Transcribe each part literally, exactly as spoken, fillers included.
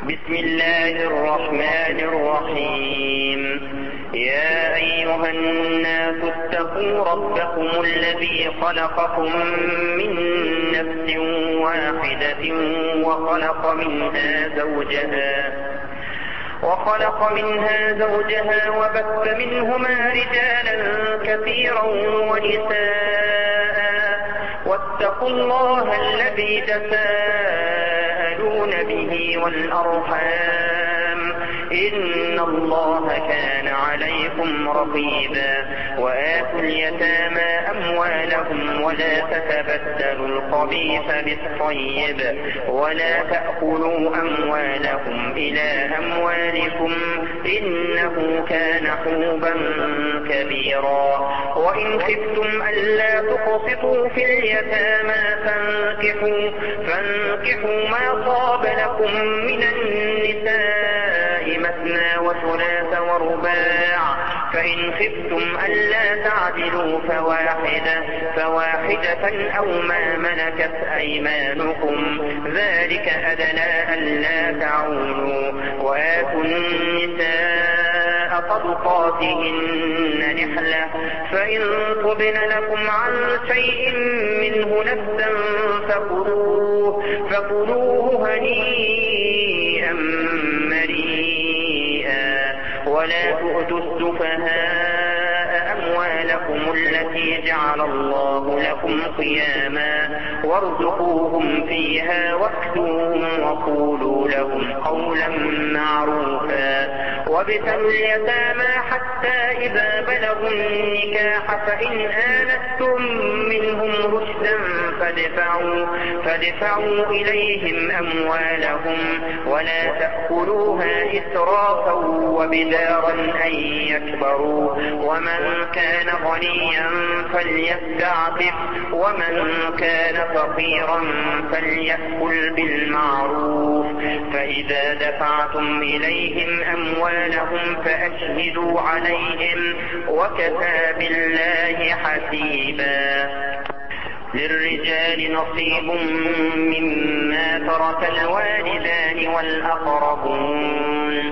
بسم الله الرحمن الرحيم. يا أيها الناس اتقوا ربكم الذي خلقكم من نفس واحدة وخلق منها زوجها وخلق منها زوجها وبث منهما رجالا كثيرا ونساء واتقوا الله الذي تساءلون به والأرحام إن الله كان عليكم رقيبا. وآتوا اليتامى أموالهم ولا تتبدلوا الخبيث بالطيب ولا تأكلوا أموالهم إلى أموالكم إنه كان حوبا كبيرا. وإن خفتم ألا تقسطوا في اليتامى فانكحوا, فانكحوا ما طاب لكم من النساء مثنى وثلاث ورباع فإن خفتم ألا تعدلوا فواحدة, فواحدة أو ما ملكت أيمانكم ذلك أدنى ألا تعولوا. وآتوا النساء صدقاتهن نحلة فإن طبن لكم عن شيء منه نفسا فكلوه, فكلوه هنيئا مريئا. ولا تؤتوا السفهاء أموالكم التي جعل الله لكم قياما وارزقوهم فيها واكسوهم وقولوا لهم قولا معروفا. وابتلوا اليتامى حتى إذا بلغوا النكاح فإن آنستم منهم رشدا فادفعوا, فادفعوا إليهم أموالهم ولا تأكلوها إسرافا وبدارا أن يكبروا. ومن كان غنيا فليستعفف ومن كان فقيرا فليأكل بالمعروف. فإذا دفعتم إليهم أموالهم فأشهدوا عليهم وكفى بالله حسيبا. للرجال نصيب مما ترك الوالدان والأقربون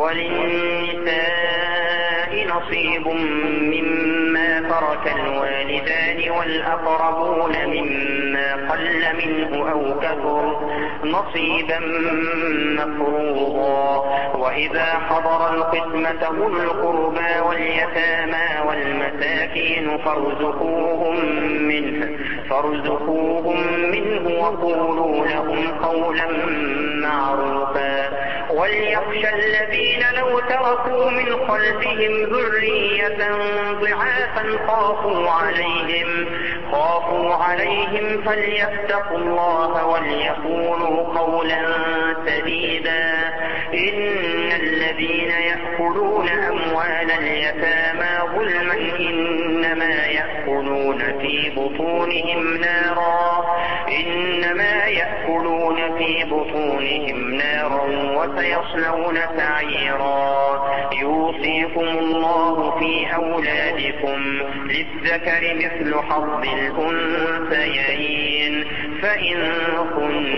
وللنساء نصيب مما ترك الوالدان والأقربون مما قل منه أو كثر نصيبا مفروضا. وإذا حضر القسمة أولو القربى واليتامى والمساكين فارزقوهم منه فارزقوهم منه وقولوا لهم قولا معروفا. وليخشى الذين لو تركوا من خلفهم ذرية ضعافا خافوا عليهم خافوا عليهم فليتقوا الله وليقولوا قولا سديدا. إن الذين يأكلون أموال اليتامى ظلما إنما يأكلون في بطونهم نارا إنما يأكلون في بطونهم نارا وسيصلون سعيرا. يوصيكم الله في أولادكم للذكر مثل حظ الأنثيين فإن كن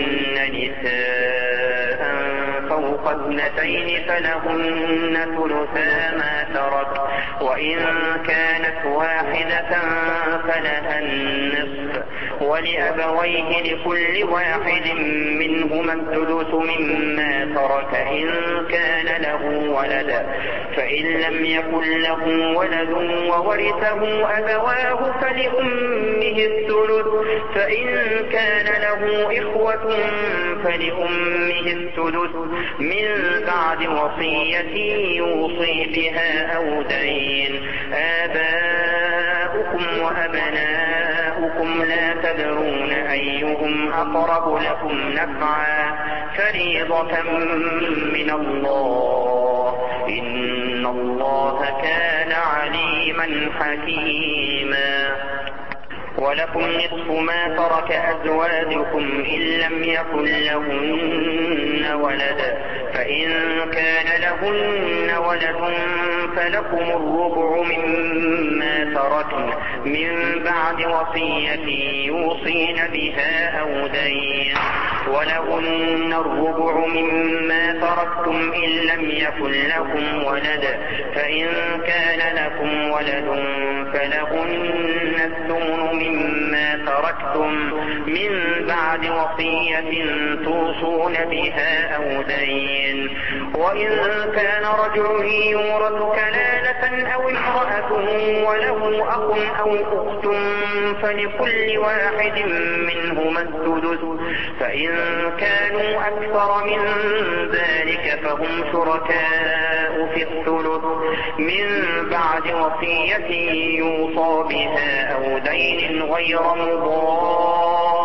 نساء فوق اثنتين فلهن ثلثا ما ترك وإن كانت واحدة فلها النصف ولأبويه لكل واحد منهما الثلث مما ترك إن كان له ولد فإن لم يكن له ولد وورثه أبواه فلأمه الثلث فإن كان له إخوة فلأمه الثلث من بعد وصية يوصي بها أو دين. آباؤكم وأبناؤكم لا تدرون أيهم أقرب لكم نفعا فريضة من الله إن الله كان عليما حكيما. ولكم نصف ما ترك أزواجكم إن لم يكن لهن ولد فإن كان لهن ولد فلكم الربع مما تركن من بعد وصية يوصين بها أو دين ولهن الربع مما تركتم إن لم يكن لكم ولد فإن كان لكم ولد فلهن الثمن مما تركتم من بعد وصية توصون بها أو دين. وإن كان رجل يورث كلالة أو امرأة وله أخ أو أخت فلكل واحد منهما السدس فإن كانوا أكثر من ذلك فهم شركاء في الثلث من بعد وصية يوصى بها أو دين غير مضار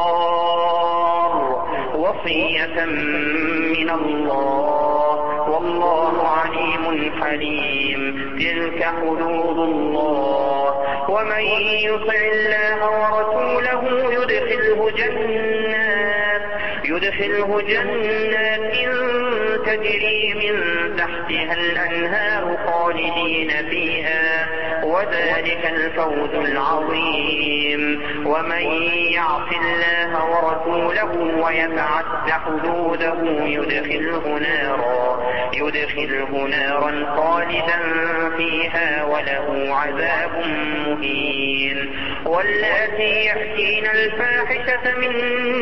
وصية من الله والله عليم حليم. تلك حدود الله ومن يطع الله ورسوله يدخله جنات يدخله جنات تجري من تحتها الأنهار خالدين فيها وذلك الفوز العظيم. ومن يعص الله ورسوله ويتعد حدوده يدخله نارا يدخله نارا خالدا فيها وله عذاب مهين. واللاتي يأتين الفاحشة من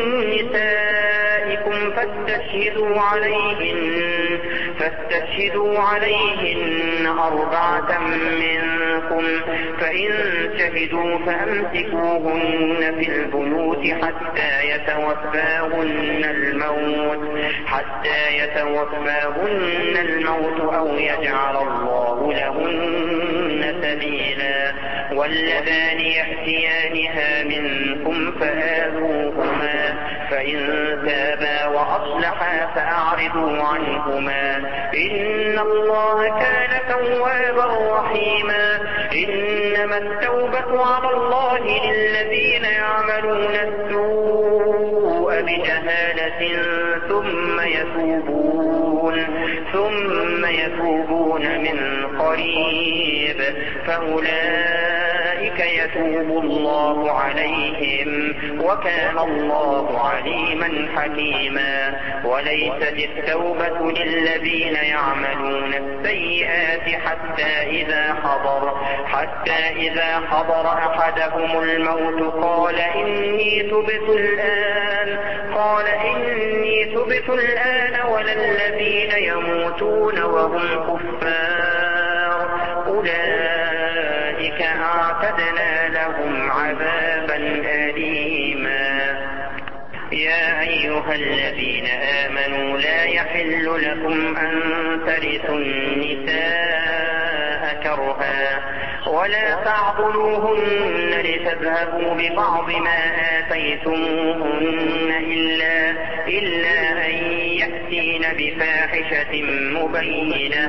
نسائكم فاستشهدوا عليهن فاستشهدوا عليهن أربعة منكم فإن شهدوا فأمسكوهن في البيوت حتى يتوفاهن الموت حتى يتوفاهن الموت أو يجعل الله لهن سبيلا. واللذان يأتيانها منكم فآذوهما فإن تابا وأصلحا فأعرضوا عنهما إن الله كان توابا رحيما. إنما التوبة على الله للذين يعملون السوء بجهالة ثم يتوبون ثم يتوبون من قريب فأولئك يتوب الله عليهم وكان الله عليما حكيما. وليست التوبة للذين يعملون السيئات حتى إذا حضر حتى إذا حضر أحدهم الموت قال إني تبت الآن قال إني تبت الآن ولا الذين يموتون وهم كفار أولئك أعتدنا لهم عذابا أليما. يا أيها الذين آمنوا لا يحل لكم أن ترثوا النساء كرها ولا تعضلوهن لتذهبوا ببعض ما آتيتموهن إلا, إلا أن يأتين بفاحشة مبينة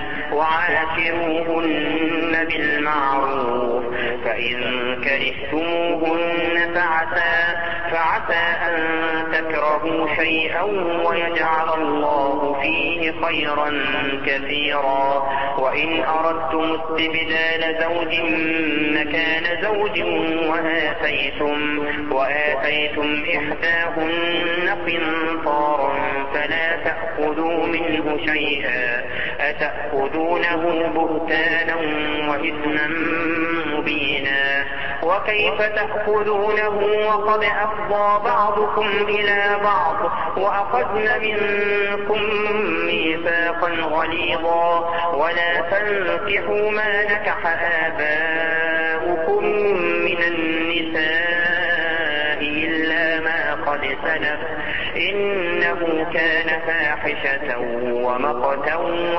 وعاشروهن بالمعروف فإن كرهتموهن فعسى, فعسى أن تكرهوا شيئا ويجعل الله فيه خيرا كثيرا. وإن أردتم استبدال زوج مكان زوج وآتيتم, وآتيتم إحداهن قنطارا فلا تأخذوا منه شيئا أتأخذونه بهتانا وإثما مبينا. وكيف تأخذونه وقد أفضى بعضكم إلى بعض وأخذن منكم ميثاقا غليظا. ولا تنكحوا ما نكح آباؤكم من النساء إلا ما قد سلف إنه كان فاحشة ومقتا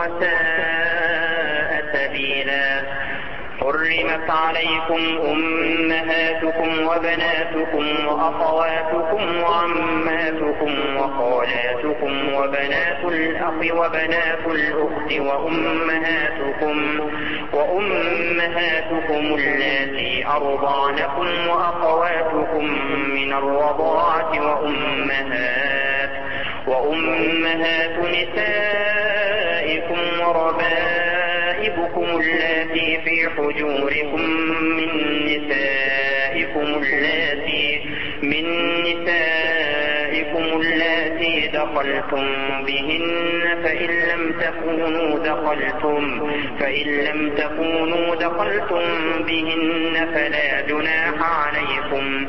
وساء سبيلا. حرمت عليكم أمهاتكم وبناتكم وأخواتكم وعماتكم وخالاتكم وبنات الأخ وبنات الأخت وأمهاتكم وأمهاتكم اللاتي أرضعنكم وأخواتكم من الرضاعة وأمهات وأمهات نسائكم وربائبكم اللاتي في حجوركم من نسائكم اللاتي من نسائكم اللاتي دخلتم بهن فإن لم تكونوا دخلتم فإن لم تكونوا دخلتم بهن فلا جناح عليكم،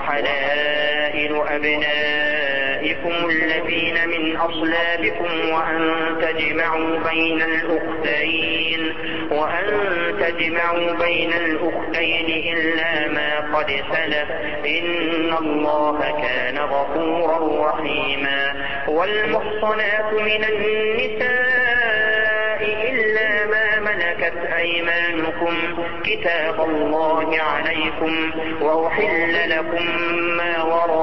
وحلائل أبنائكم الذين من أصلابكم وأن تجمعوا بين الأختين وأن تجمعوا بين الأختين إلا ما قد سلف، إن الله كان غفورا رحيما. والمحصنات من النساء إلا ما ملكت أيمانكم كتاب الله عليكم، وأحل لكم ما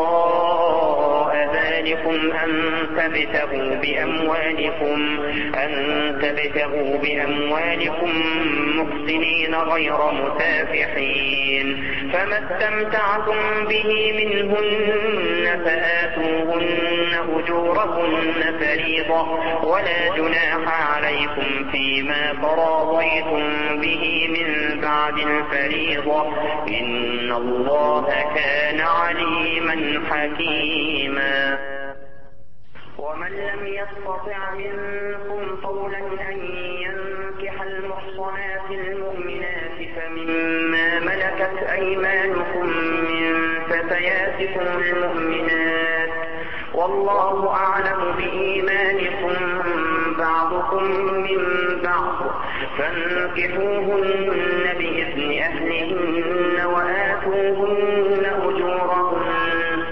وراء ذلكم أن تبتغوا بأموالكم أن تبتغوا بأموالكم محسنين غير مسافحين، فما استمتعتم به منهن فآتوهن أجورهن فريضة، ولا جناح عليكم فيما تراضيتم به من بعد الفريضة، إن الله كان عليما حكيما. ومن لم يستطع منكم طولا أن ينكح المحصنات المؤمنات فمما ملكت أيمانكم من فتياتكم المؤمنات، والله أعلم بإيمانكم بعضكم من بعض، فانكحوهن بإذن أهلهن وآتوهن أجورهن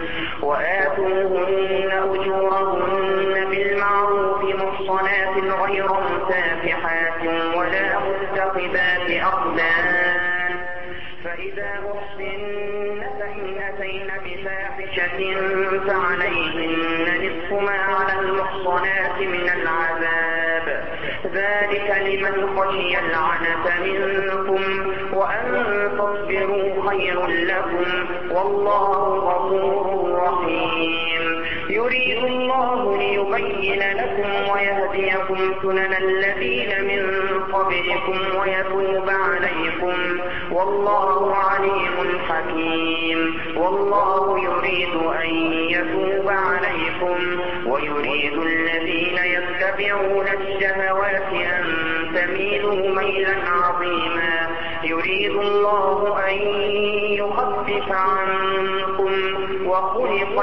وآتوهن أجورهن بالمعروف محصنات غير مسافحات ولا متخذات أخدان، فإذا أحصن فإن أتين بفاحشة فعليهن نصف ما على المحصنات من العذاب، ذلك لمن خشي العنة منكم، وأن تصبروا خير لكم، والله غفور رحيم. يريد الله ليبين لكم ويهديكم سنن الذين من قبلكم ويتوب عليكم، والله عليم حكيم. والله يريد أن يتوب عليكم ويريد الذين يتبعون الشهوات أن تميلوا ميلا عظيما. يريد الله أن يخفف عنكم وخلق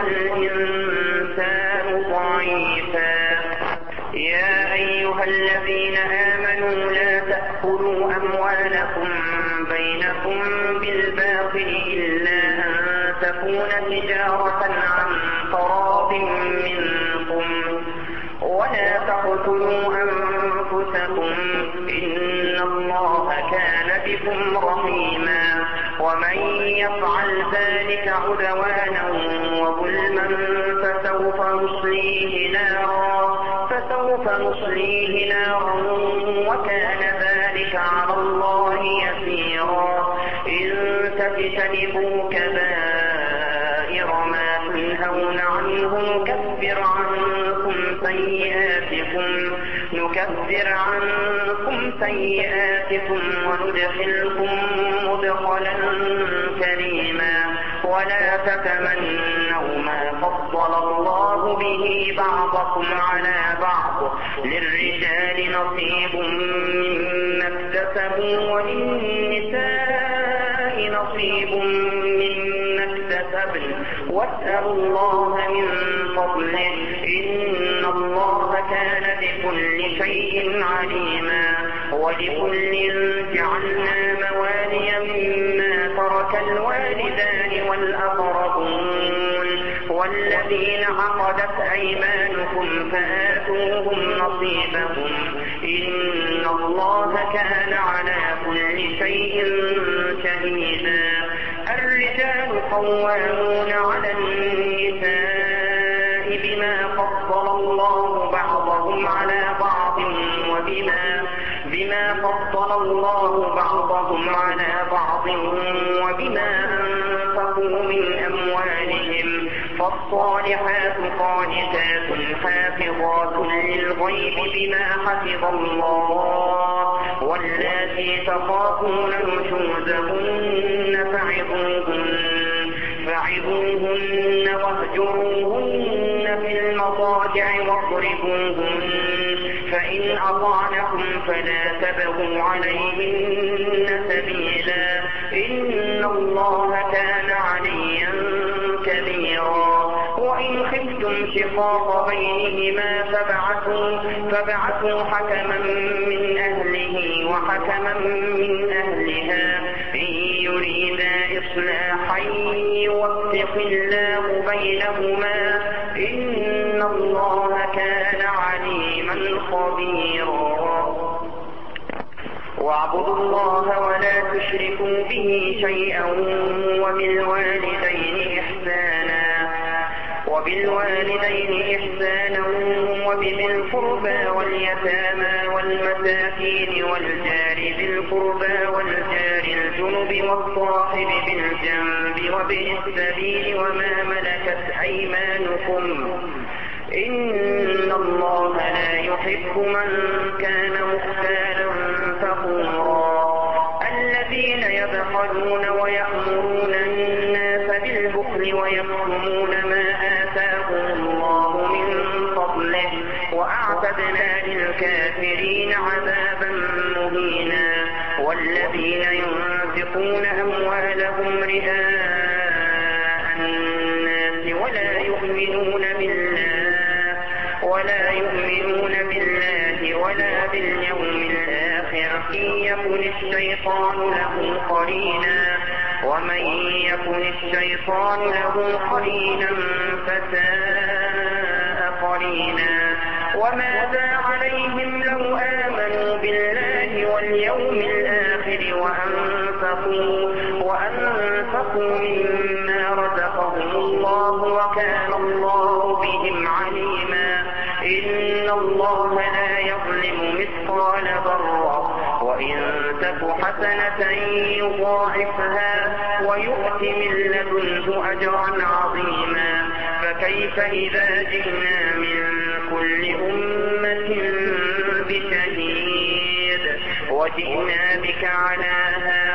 الإنسان ضعيفا. يا أيها الذين آمنوا لا تأكلوا أموالكم بينكم بالباطل إلا أن تكون تجارة عن تراض منكم، ولا تقتلوا أنفسكم إن الله كان بكم رحيما. ومن يفعل ذلك عدوانا وظلما فسوف نصليه نارا فسوف نصليه نارا وكان ذلك على الله يسيرا. إن تجتنبوا كبائر ما تنهون عنه نكفر عنكم سيئاتكم نكفر عنكم سيئاتكم وندخلكم مدخلا كريما. ولا تتمنوا ما فضل الله به بعضكم على بعض، للرجال نصيب مما اكتسبوا وللنساء نصيب مما اكتسبن، واسألوا الله من فضله إن الله كان بكل شيء عليما. ولكل جعلنا موالي مما ترك الوالدان والأقربون والذين عقدت أيمانكم فآتوهم نصيبهم إن الله كان على كل شيء شهيدا. الرجال قوامون على النساء بما فضل الله بعضهم على بعض وبما بما فضل الله بعضهم على بعض وبما أنفقوا من أموالهم، فالصالحات قانتات حافظات للغيب بما حفظ الله، واللاتي تخافون نشوزهن فعظوهن فعظوهن واهجروهن في المضاجع واضربوهن فإن أطعنكم فلا تبغوا عليهن سبيلا إن الله كان عليا كبيرا وإن خفتم شقاق بينهما فابعثوا فابعثوا حكما من أهله وحكما من أهلها إن يريدا إصلاحا يوفق الله بينهما إن الله كان عليما خبيرا واعبدوا الله ولا تشركوا به شيئا وبالوالدين إحسانا وبالوالدين إحسانا وبذي القربى واليتامى والمساكين والجار ذي القربى والجار الجنب والصاحب بالجنب وابن السبيل وما ملكت أيمانكم إن الله لا يحب من كان مختالا فخورا الذين يبخلون ويأمرون الناس بالبخل ويكتمون ما آتاهم الله من فضله وأعتدنا للكافرين عذابا مهينا والذين ينفقون أموالهم رئاء الناس ولا يؤمنون بالله ولا يؤمنون بالله ولا باليوم الآخر يكن الشيطان له قرينا ومن يكن الشيطان له قرينا فساء قرينا وماذا عليهم لو آمنوا بالله واليوم الآخر وأنفقوا وأنفقوا مما رزقهم الله وكان الله بهم عليما إن الله لا يظلم مثقال ذرة وإن تك حسنة يضاعفها ويؤت من لدنه أجرا عظيما فكيف إذا جئنا من كل أمة بشهيد وجئنا بك على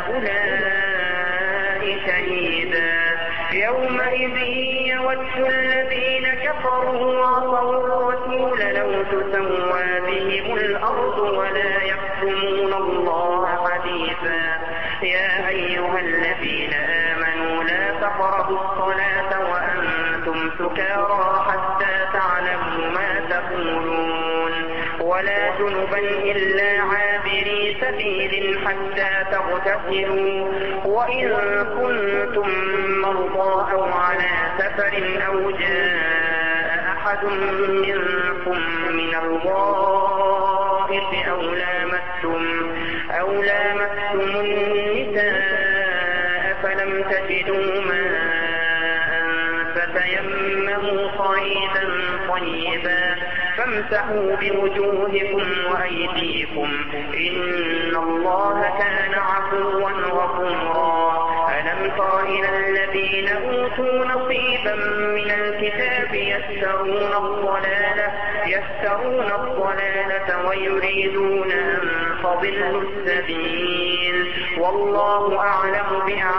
هؤلاء شهيدا يومئذ يود الذين كفروا وعصوا الرسول لو تسوى بهم الأرض ولا يكتمون الله حديثا يا أيها الذين آمنوا لا تقربوا الصلاة وأنتم سكارى حتى تعلموا ما تقولون ولا جنبا إلا عابري سبيل حتى تغتسلوا وإن كنتم مرضى أو على سفر أو جاء أحد منكم من الغائط أو لامستم أو لامستم النساء فلم تجدوا ماء فتيمموا صعيدا طيبا فامسحوا بوجوهكم وأيديكم إن الله كان عفوا غفورا ألم تر إلى الذين أوتوا نصيبا من الكتاب يشترون الضلالة يشترون الضلالة ويريدون أن تضلوا السبيل والله أعلم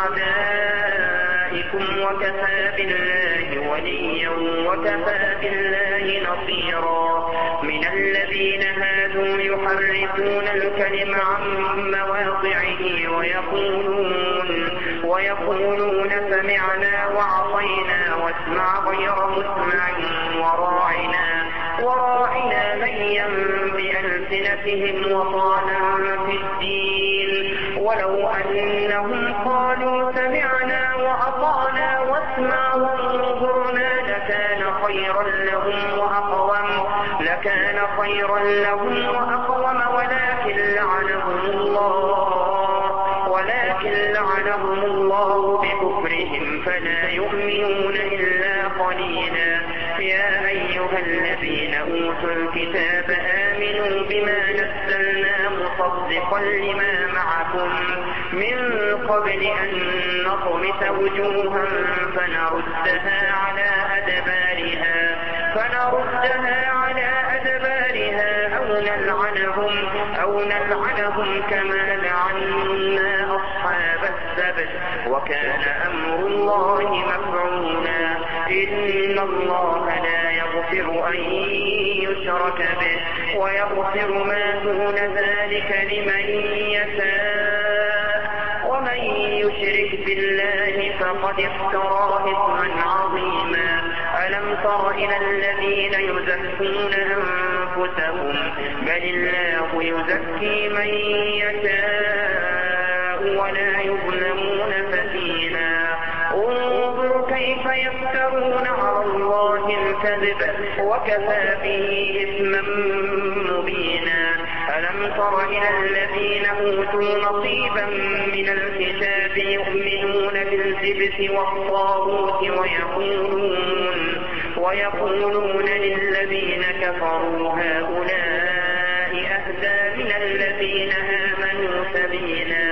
بأعدائكم وكفى بالله وليا وكفى بالله نصيرا من الذين هادوا يحرفون الكلم عن مواضعه ويقولون ويقولون سمعنا وعصينا واسمع غير مسمع وراعنا وراعنا ليا بألسنتهم وطعنا في الدين ولو أنهم قالوا سمعنا وأطعنا واسمع وانظرنا لكان خيرا لهم وأقوم لكان خيرا لهم وأقوم ولكن لعنهم الله ولكن لعنهم الله بكفرهم فلا يؤمنون إلا قليلا يا أيها الذين أوتوا الكتاب آمنوا بما نزلنا مصدقا لما معكم من قبل أن نطمس وجوها فنردها على أدبارها فنردها على أدبارها أو نلعنهم أو نلعنهم كما لعنا أصحاب السبت وكان أمر الله مفعولا إن الله لا يغفر يغفر أن يشرك به ويغفر ما دون ذلك لمن يشاء ومن يشرك بالله فقد افترى إثما عظيما. ألم تر إلى الذين يزكون أنفسهم بل الله يزكي من يشاء ولا يظلمون فتيلا. انظر كيف يفترون على الله الكذب وكفى به إثما مبينا. ألم تر إلى الذين أوتوا نصيبا من الكتاب يؤمنون بالجبت والطاغوت ويقولون, ويقولون للذين كفروا هؤلاء أهدى من الذين آمنوا سبيلا.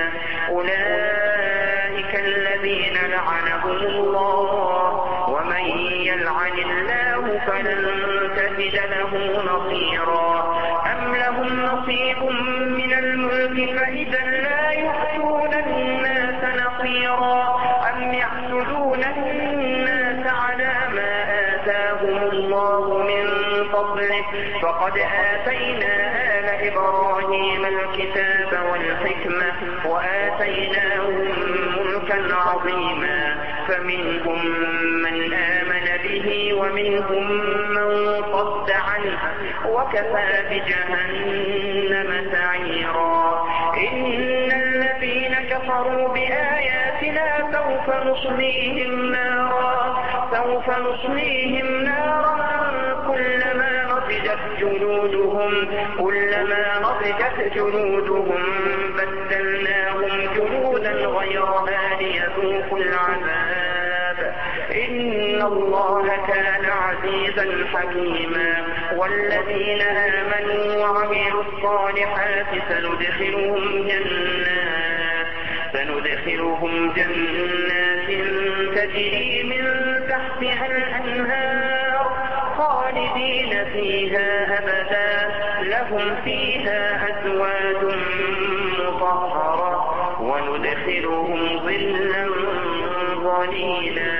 أولئك الذين لعنهم الله ومن يلعن الله فلن تجد له نصيرا. أم لهم نصيب من الملك فإذا لا يؤتون الناس نصيرا أم يحسدون الناس على ما آتاهم الله من فضله فقد آتينا آل إبراهيم الكتاب والحكمة وآتيناهم ملكا عظيما. فمنهم من آمن به ومنهم من صد عنه وكفى بجهنم سعيرا. إن الذين كفروا بآياتنا سوف نصليهم نارا سوف نصليهم نارا كلما نضجت جلودهم كلما نضجت جلودهم بدلناهم جلودا غيرها ليذوقوا العذاب إن الله كان عزيزا حكيما. والذين آمنوا وعملوا الصالحات سندخلهم جنات سندخلهم جنات تجري من تحتها الأنهار خالدين فيها أبدا لهم فيها أزواج مطهرة وندخلهم ظلا ظليلا.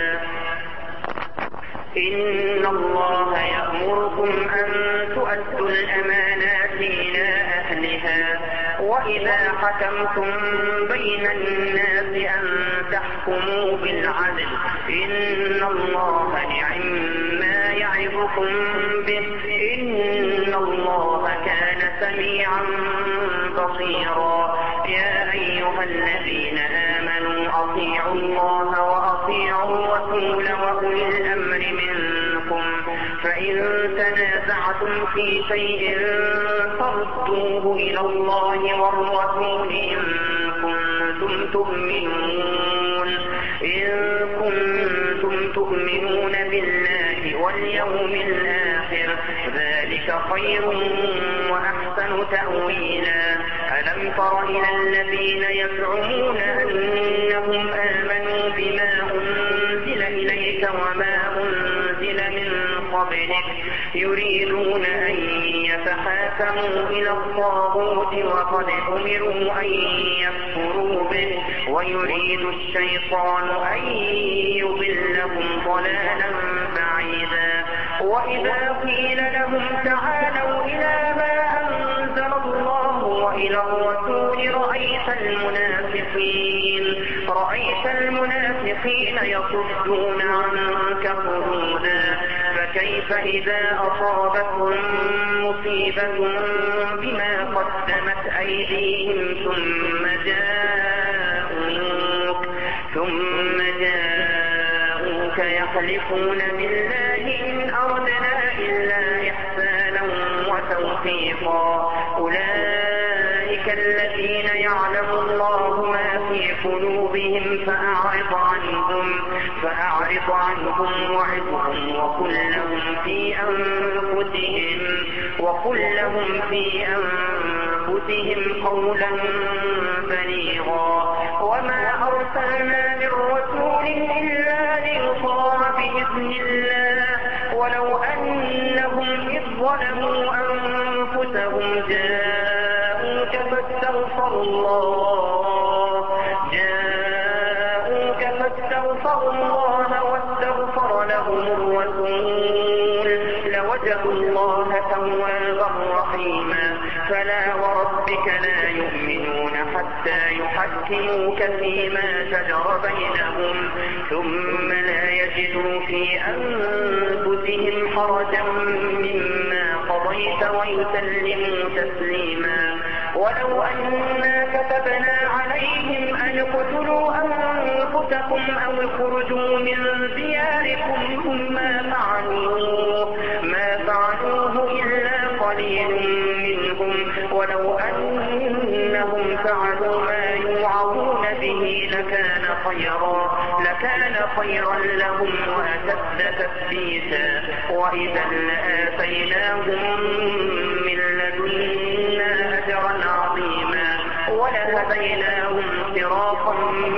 إن الله يأمركم أن تؤدوا الأمانات إلى أهلها وإذا حكمتم بين الناس أن تحكموا بالعدل إن الله نعما يعظكم به إن الله كان سميعا بصيرا. يا أيها الذين آمنوا أطيعوا الله وأطيعوا الرسول وأولي الأمر منكم فإن تنازعتم في شيء فردوه إلى الله والرسول إن كنتم تؤمنون إن كنتم تؤمنون بالله واليوم الآخر ذلك خير وأحسن تأويلا. ألم تر إلى الذين يزعمون أنهم آمنوا بما أنزل إليك وما أنزل من قبلك يريدون أن يتحاكموا إلى الطاغوت وقد أمروا أن يكفروا به ويريد الشيطان أن يضلهم ضلالا بعيدا. وإذا قيل لهم تعالوا إلى ما أنزل الله وإلى الرسول رأيت المنافقين رأيت المنافقين يصدون عنك صدودا. فكيف إذا أصابتهم مصيبة بما قدمت أيديهم ثم جاءوك ثم جاءوك يحلفون بالله إن أردنا إلا إحسانا وتوفيقا. أولئك الذين يعلم الله ما في قلوبهم فأعرض عنهم فأعرض عنهم وعظهم وقل لهم في أنفسهم وقل لهم في أنفسهم قولا بليغا. وما أرسلنا من رسول إلا ليطاع بإذن الله ولو أنهم إذ ظلموا أنفسهم جاءوك فاستغفروا الله جاءوك فاستغفروا الله واستغفر لهم الرسول لوجدوا عظيما. فلا وربك لا يؤمنون حتى يحكموك فيما شجر بينهم ثم لا يجدوا في أنفسهم حرجا مما قضيت ويسلموا تسليما. ولو أنا كتبنا عليهم أن اقتلوا أنفسكم أو اخرجوا من دياركم ما فعلوه ما فعلوه إلا قليل منهم ولو أنهم فعلوا ما يوعظون به لكان خيرا لكان خيرا لهم وأشد تثبيتا وإذا لآتيناهم من لدنا أجرا عظيما ولهديناهم صراطا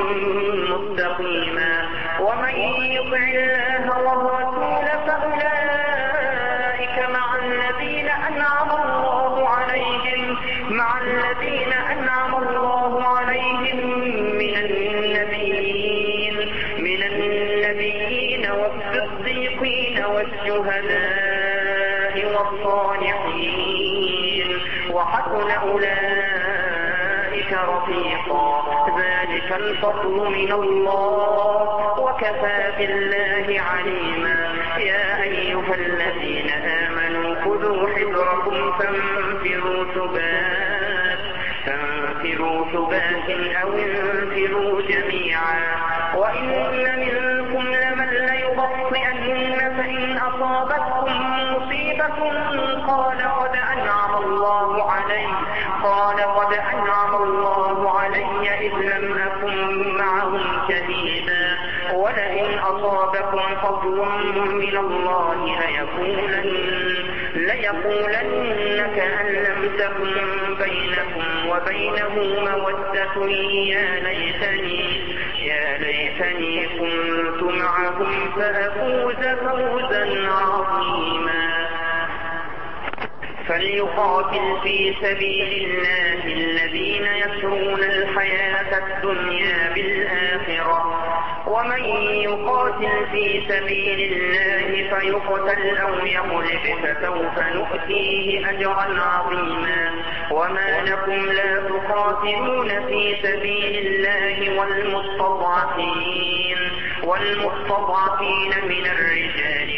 مستقيما. ومن يطع الله والرسول فأولئك مع الذين أنعم الله عليهم مع الذين أنعم الله عليهم من النبيين من النبيين والصديقين والشهداء والصالحين وحسن أولئك رفيقا. ذلك الفضل من الله وكفى بالله عليما. يا أيها الذين آمنوا خذوا حذركم فانفروا ثبات فانفروا ثبات أو انفروا جميعا. وإن منكم لمن ليبطئن فإن أصابتكم مصيبة قال قد أنعم الله علي قال قد أنعم الله علي إذ لم أكن معهم شهيدا ولئن أصابكم فضل من الله ليقولن ليقولن كأن لم تكن بينكم وبينه مودة يا ليتني يا ليتني كنت معهم فأفوز فوزا عظيما. فليقاتل في سبيل الله الذين يسرون الحياة الدنيا بالآخرة ومن يقاتل في سبيل الله فيقتل أو يغلب فسوف نؤتيه أجرا عظيما. وما لكم لا تقاتلون في سبيل الله والمستضعفين والمستضعفين من الرجال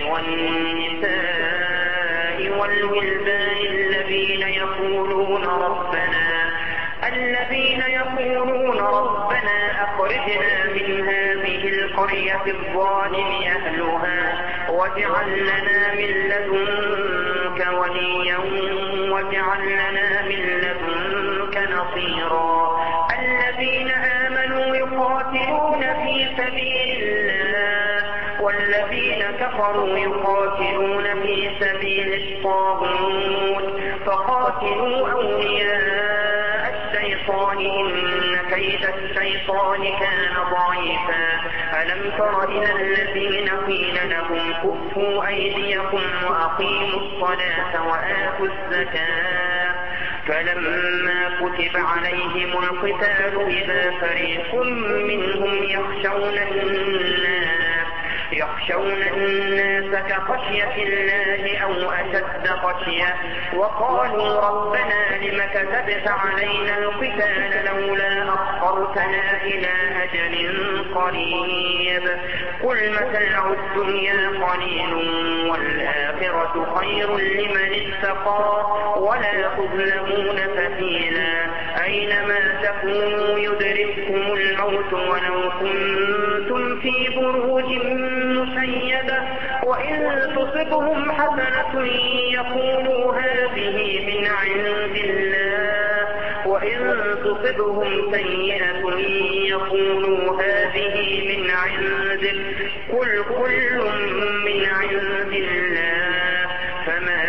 والنساء والولدان الذين يقولون ربنا الذين يقولون ربنا أخرجنا من هذه القرية الظالم أهلها واجعل لنا من لدنك وليا واجعل لنا من لدنك نصيرا. الذين آمنوا يقاتلون في سبيل الله والذين كفروا يقاتلون في سبيل الطاغوت فقاتلوا أولياء الشيطان إن كيد الشيطان كان ضعيفا. ألم تر إلى الذين قيل لهم كفوا أيديكم وأقيموا الصلاة وآتوا الزكاة فلما كتب عليهم القتال إذا فريق منهم يخشون الناس يخشون الناس كخشية الله أو أشد خشية وقالوا ربنا لم كتبت علينا القتال لولا أخرتنا إلى أجل قريب قل متاع الدنيا قليل والآخرة خير لمن اتقى ولا تظلمون فتيلا. أينما تكونوا يدرككم الموت ولو كنتم في بروج مشيدة وإن تصبهم حسنة يقولوا هذه من عند الله وإن تصبهم سيئة يقولوا هذه من عندك قل كل من عند الله. فما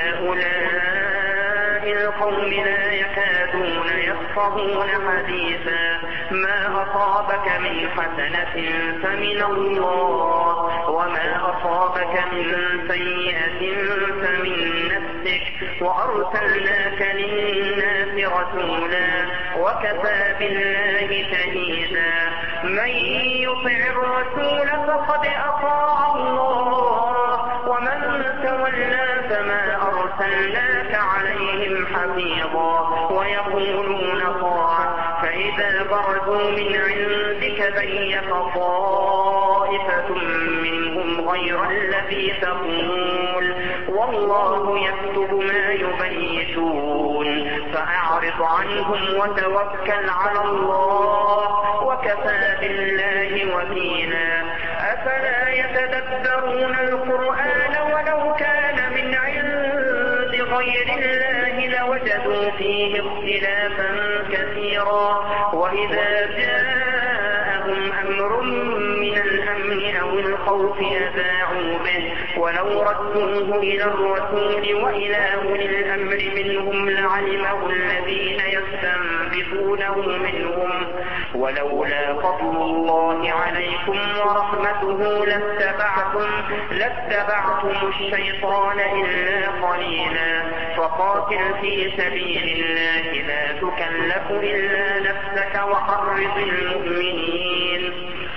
لهؤلاء القوم لا يكادون يفقهون حديثا. ما أصابك من حسنة فمن الله وما أصابك من سيئة فمن نفسك وأرسلناك للناس رسولا وكفى بالله شهيدا. من يطع الرسول فقد أطاع الله ومن تولى فما أرسلناك عليهم حفيظا ويقولون طاعة فإذا برزوا من عندك بيت طائفة منهم غير الذي تقول والله يكتب ما يبيتون فأعرض عنهم وتوكل على الله وكفى بالله وكيلا أفلا يتدبرون القرآن ولو كان من عند غير الله لوجدوا فيه اختلافا كثيرا وإذا جاءهم أمر من الأمن أو الخوف أذاعوا به ولو ردوه إلى الرسول وإلى أولي الأمر منهم لعلمه الذين يستنبطونه منهم ولولا فضل الله عليكم ورحمته لاتبعتم لاتبعتم الشيطان إلا قليلا فقاتل في سبيل الله لا تكلف إلا نفسك وحرض المؤمنين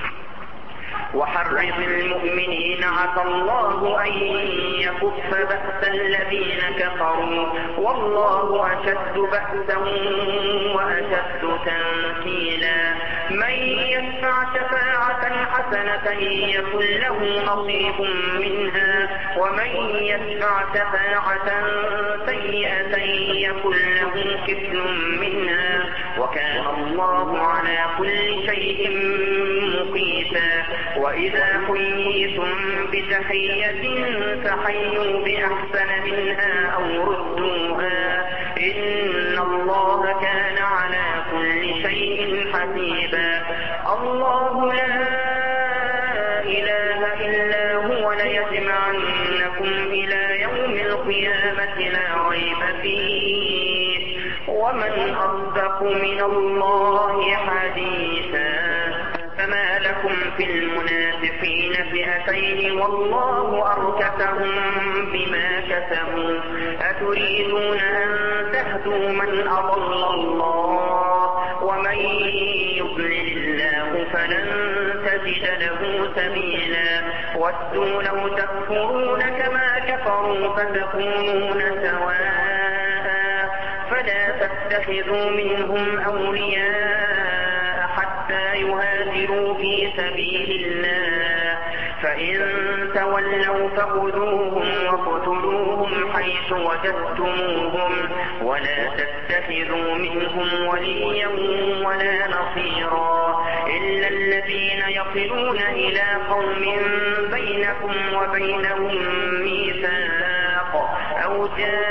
وحرض المؤمنين عسى الله أن يكف بأس الذين كفروا والله أشد بأسا وأشد تنكيلا من يشفع شفاعة حسنة يكن له نصيب منها ومن يشفع شفاعة سيئة يكن له كفل منها وكان الله على كل شيء مقيتا وإذا حييتم بتحية فحيوا بأحسن منها أو ردوها إن الله كان على كل شيء حسيبا الله لا إله إلا هو ليجمعنكم إلى يوم القيامة لا ريب فيه ومن أصدق من الله حديثا فما لكم في المنافقين فئتين والله أركسهم بما كسبوا أتريدون أن تهدوا من أضل الله ومن يضلل الله فلن تجد له سبيلا ودوا لو تكفرون كما كفروا فتكونون سواء فلا تتخذوا منهم أولياء حتى يهاجروا في سبيل الله فإن تولوا فخذوهم وقتلوهم حيث وجدتموهم ولا تتخذوا منهم وليا ولا نصيرا إلا الذين يصلون إلى قوم بينكم وبينهم ميثاق أو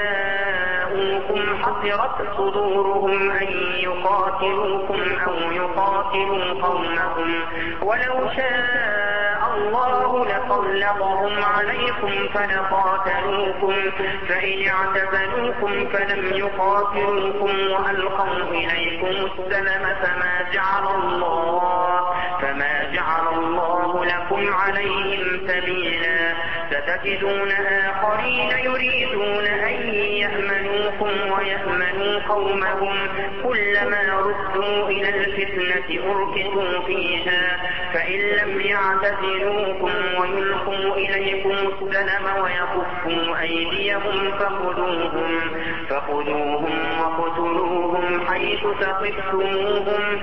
جاءوكم حصرت صدورهم أن يقاتلوكم أو يقاتلوا قومهم ولو شاء الله لسلطهم عليكم فلقاتلوكم فإن اعتزلوكم فلم يقاتلوكم وألقوا إليكم السلم فما جعل الله فما جعل الله لكم عليهم سبيلا ستجدون آخرين يريدون أن يأمنوكم ويأمنوا قومهم كلما ردوا إلى الفتنة أركسوا فيها فإن لم يعتزلوكم ويلقوا إليكم السلم ويكفوا أيديهم فخذوهم فخذوهم وقتلوهم حيث ثقفتموهم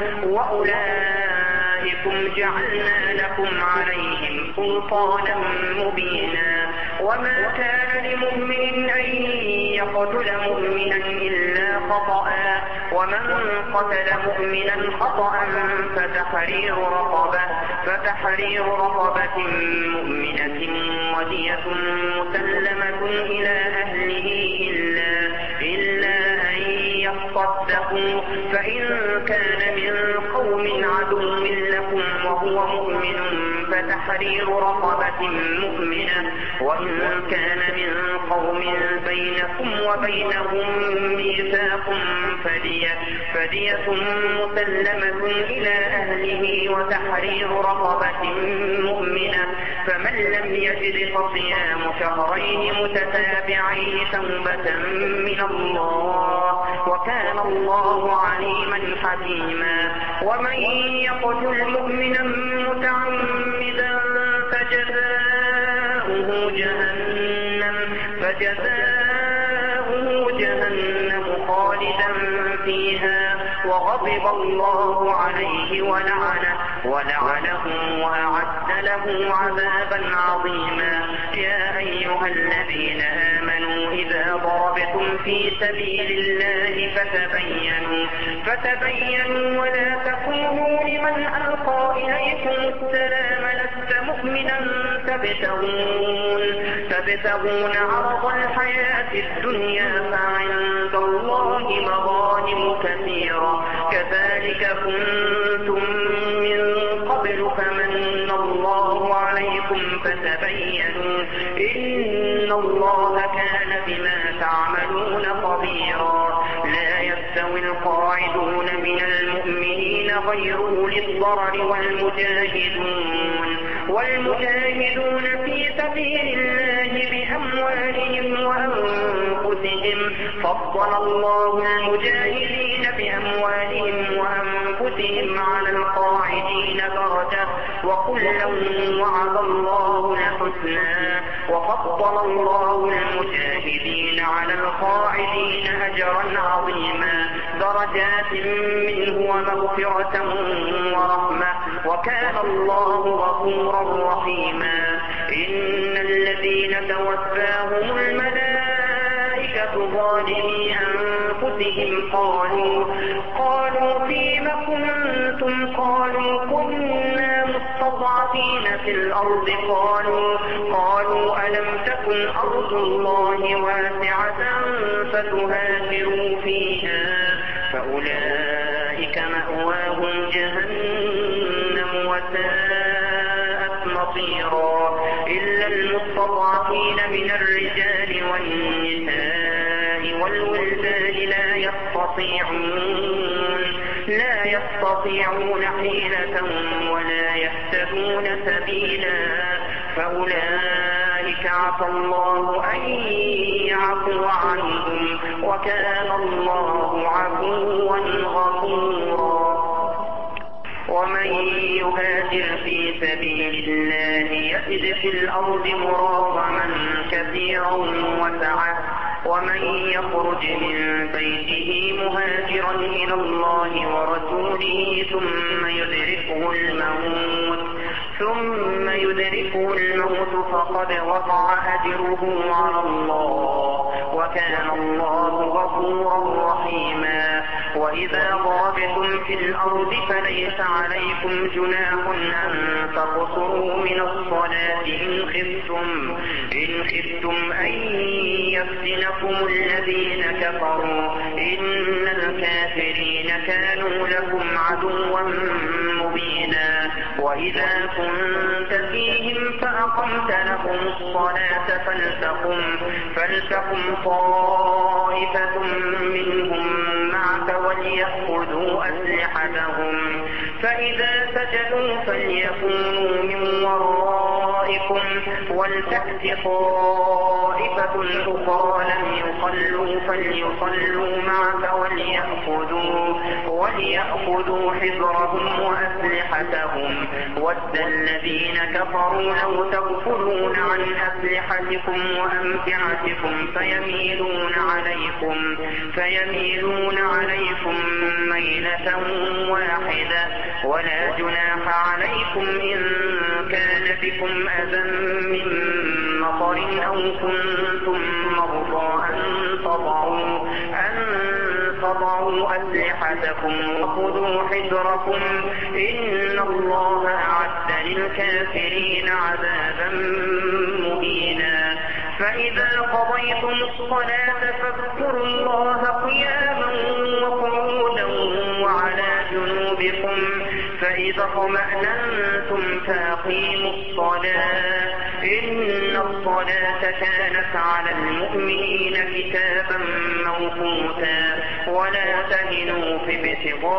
وأولئكم جعلنا لكم عليهم سلطانا مبينا وما كان لمؤمن أن يقتل مؤمنا إلا خطأ ومن قتل مؤمنا خطأ فتحرير رقبة فتحرير رقبة مؤمنة ودية مسلمة إلى أهله إلا إلا أن يصدقوا فإن كان من قوم عدو لكم وهو مؤمن فتحرير رقبة مؤمنة وإن كان من قوم بينكم وبينهم ميثاق فدية فدية مسلمة إلى أهله وتحرير رقبة مؤمنة فمن لم يجد فصيام شهرين متتابعين توبة من الله وكان الله عليما حكيما ومن يقتل مؤمنا متعمدا فجزاؤه جهنم فجزاؤه جهنم فيها وغضب الله عليه ولعنه ولعنه وأعد له عذابا عظيما. يا أيها الذين آمنوا إذا ضربتم في سبيل الله فتبينوا فتبينوا ولا تكونوا لمن ألقى إليكم السلام لست مؤمنا تبتغون تبتغون عرض الحياة الدنيا فعند الله مغانم كثيرة كذلك كنتم من قبل فمن الله عليكم فتبينوا إن الله كان بما تعملون خبيرا. لا يستوي القاعدون من المؤمنين غير أولي الضرر والمجاهدون والمجاهدون في سبيل الله بأموالهم وأنفسهم فضل الله المجاهدين بأموالهم وأنفسهم على القاعدين درجة وكلا وعد الله الحسنى وفضل الله المجاهدين على القاعدين أجرا عظيما درجات منه ومغفرة ورحمة وكان الله غفورا رحيما. إن الذين توفاهم الملائكة ظالمي أنفسهم قالوا قالوا فيم كنتم قالوا كنا مستضعفين في الأرض قالوا قالوا ألم تكن أرض الله واسعة فتهاجروا فيها فأولئك مأواهم جهنم وساءت مصيرا. إلا المستضعفين من الرجال والنساء والولدان لا يستطيعون لا يستطيعون حيلة ولا يهتدون سبيلا فأولئك عسى الله أن يعفو عنهم وكان الله عفوا غفورا. ومن يهاجر في سبيل الله يجد في الأرض مراغما كثيرا وسعة ومن يخرج من بيته مهاجرا إلى الله ورسوله ثم يدركه الموت ثم يدركه الموت فقد وقع أجره على الله وكان الله غفورا رحيما. وإذا ضربتم في الأرض فليس عليكم جناح أن تقصروا من الصلاة إن خفتم إن خفتم أن يفتنكم الذين كفروا إن الكافرين كانوا لكم عدوا مبينا. وإذا كنت فيهم فأقمت لهم الصلاة فلتقم فلتقم طائفة منهم معك وليأخذوا أسلحتهم فإذا سجدوا فليكونوا من ورائكم ولتأت طائفة أخرى لم يصلوا فليصلوا معك وليأخذوا وليأخذوا حذرهم وأسلحتهم ود الذين كفروا لو تغفلون عن أسلحتكم وأمتعتكم فيميلون عليكم فيميلون عليكم ميلة واحدة ولا جناح عليكم إن كان بكم أذى من مطر أو كنتم مرضى أن تضعوا أن تضعوا أسلحتكم وخذوا حذركم إن الله أعد للكافرين عذابا مهينا. فإذا قضيتم الصلاة فاذكروا الله قياما وقعودا وعلى جنوبكم فإذا اطمأننتم فأقيموا الصلاة إن الصلاة كانت على المؤمنين كتابا موقوتا. ولا تهنوا في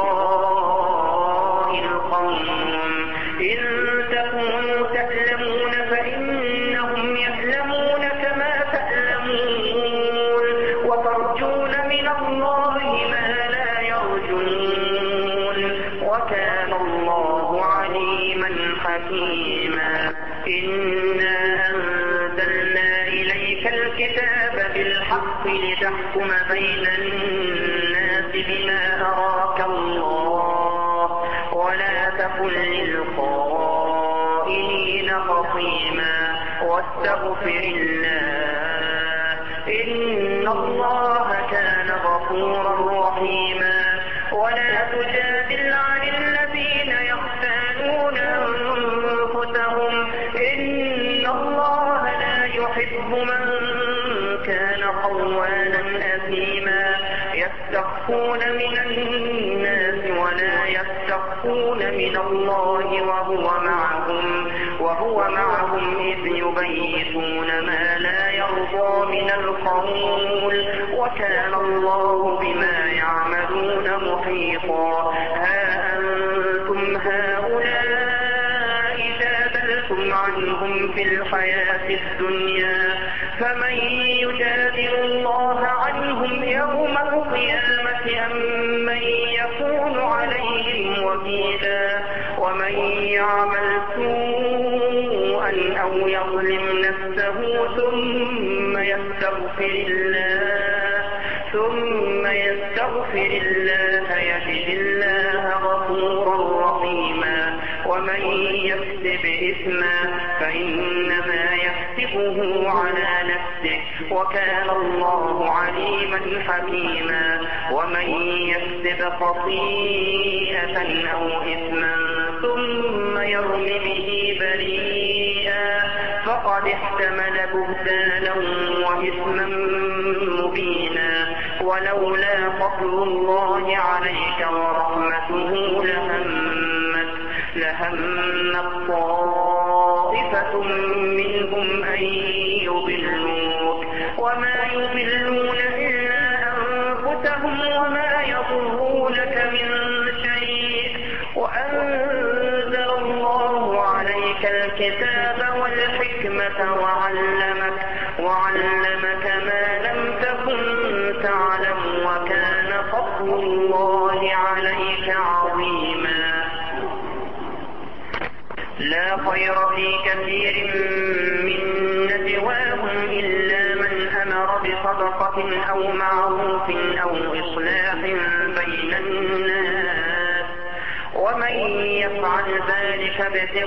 ابتغاء القوم إن تكونوا تألمون فإنهم يألمون كما تألمون وترجون من الله ما لا يرجون وكان الله عليما حكيما. إنا أنزلنا إليك الكتاب بالحق لتحكم بين الناس بما رحيما واستغفر الله إن الله كان غفورا رحيما ولا تجادل عن الذين يختانون أنفسهم إن الله لا يحب من كان خوانا أثيما يستخفون من الناس ولا يستخفون من الله وهو معهم وهو معهم إذ يبيتون ما لا يرضى من القول وكان الله بما يعملون محيطا ها أنتم هؤلاء جادلتم عنهم في الحياة الدنيا فمن يجادل الله عنهم يوم القيامة أم من يكون عليهم وكيلا ومن يعمل سوءا أو يظلم نفسه ثم يستغفر الله ثم يستغفر الله يجد الله غفورا رحيما ومن يكسب إثما فإنما يكسبه على نفسه وكان الله عليما حكيما ومن يكسب خطيئة أو إثما ثم يرم به بريئا فقد احتمل بهتانا وإثما مبينا ولولا فضل الله عليك ورحمته لهمت لهمت طائفة منهم أن يضلوك وما يضلون إلا أنفسهم وما يضرونك من شيء وأنزل الله عليك الكتاب والحكمة وعلمك وعلمك ما لم تكن تعلم وكان فضل الله عليك عظيما لا خير في كثير من نجواهم إلا من أمر بصدقة أو معروف أو إصلاح بين الناس ومن يفعل ذلك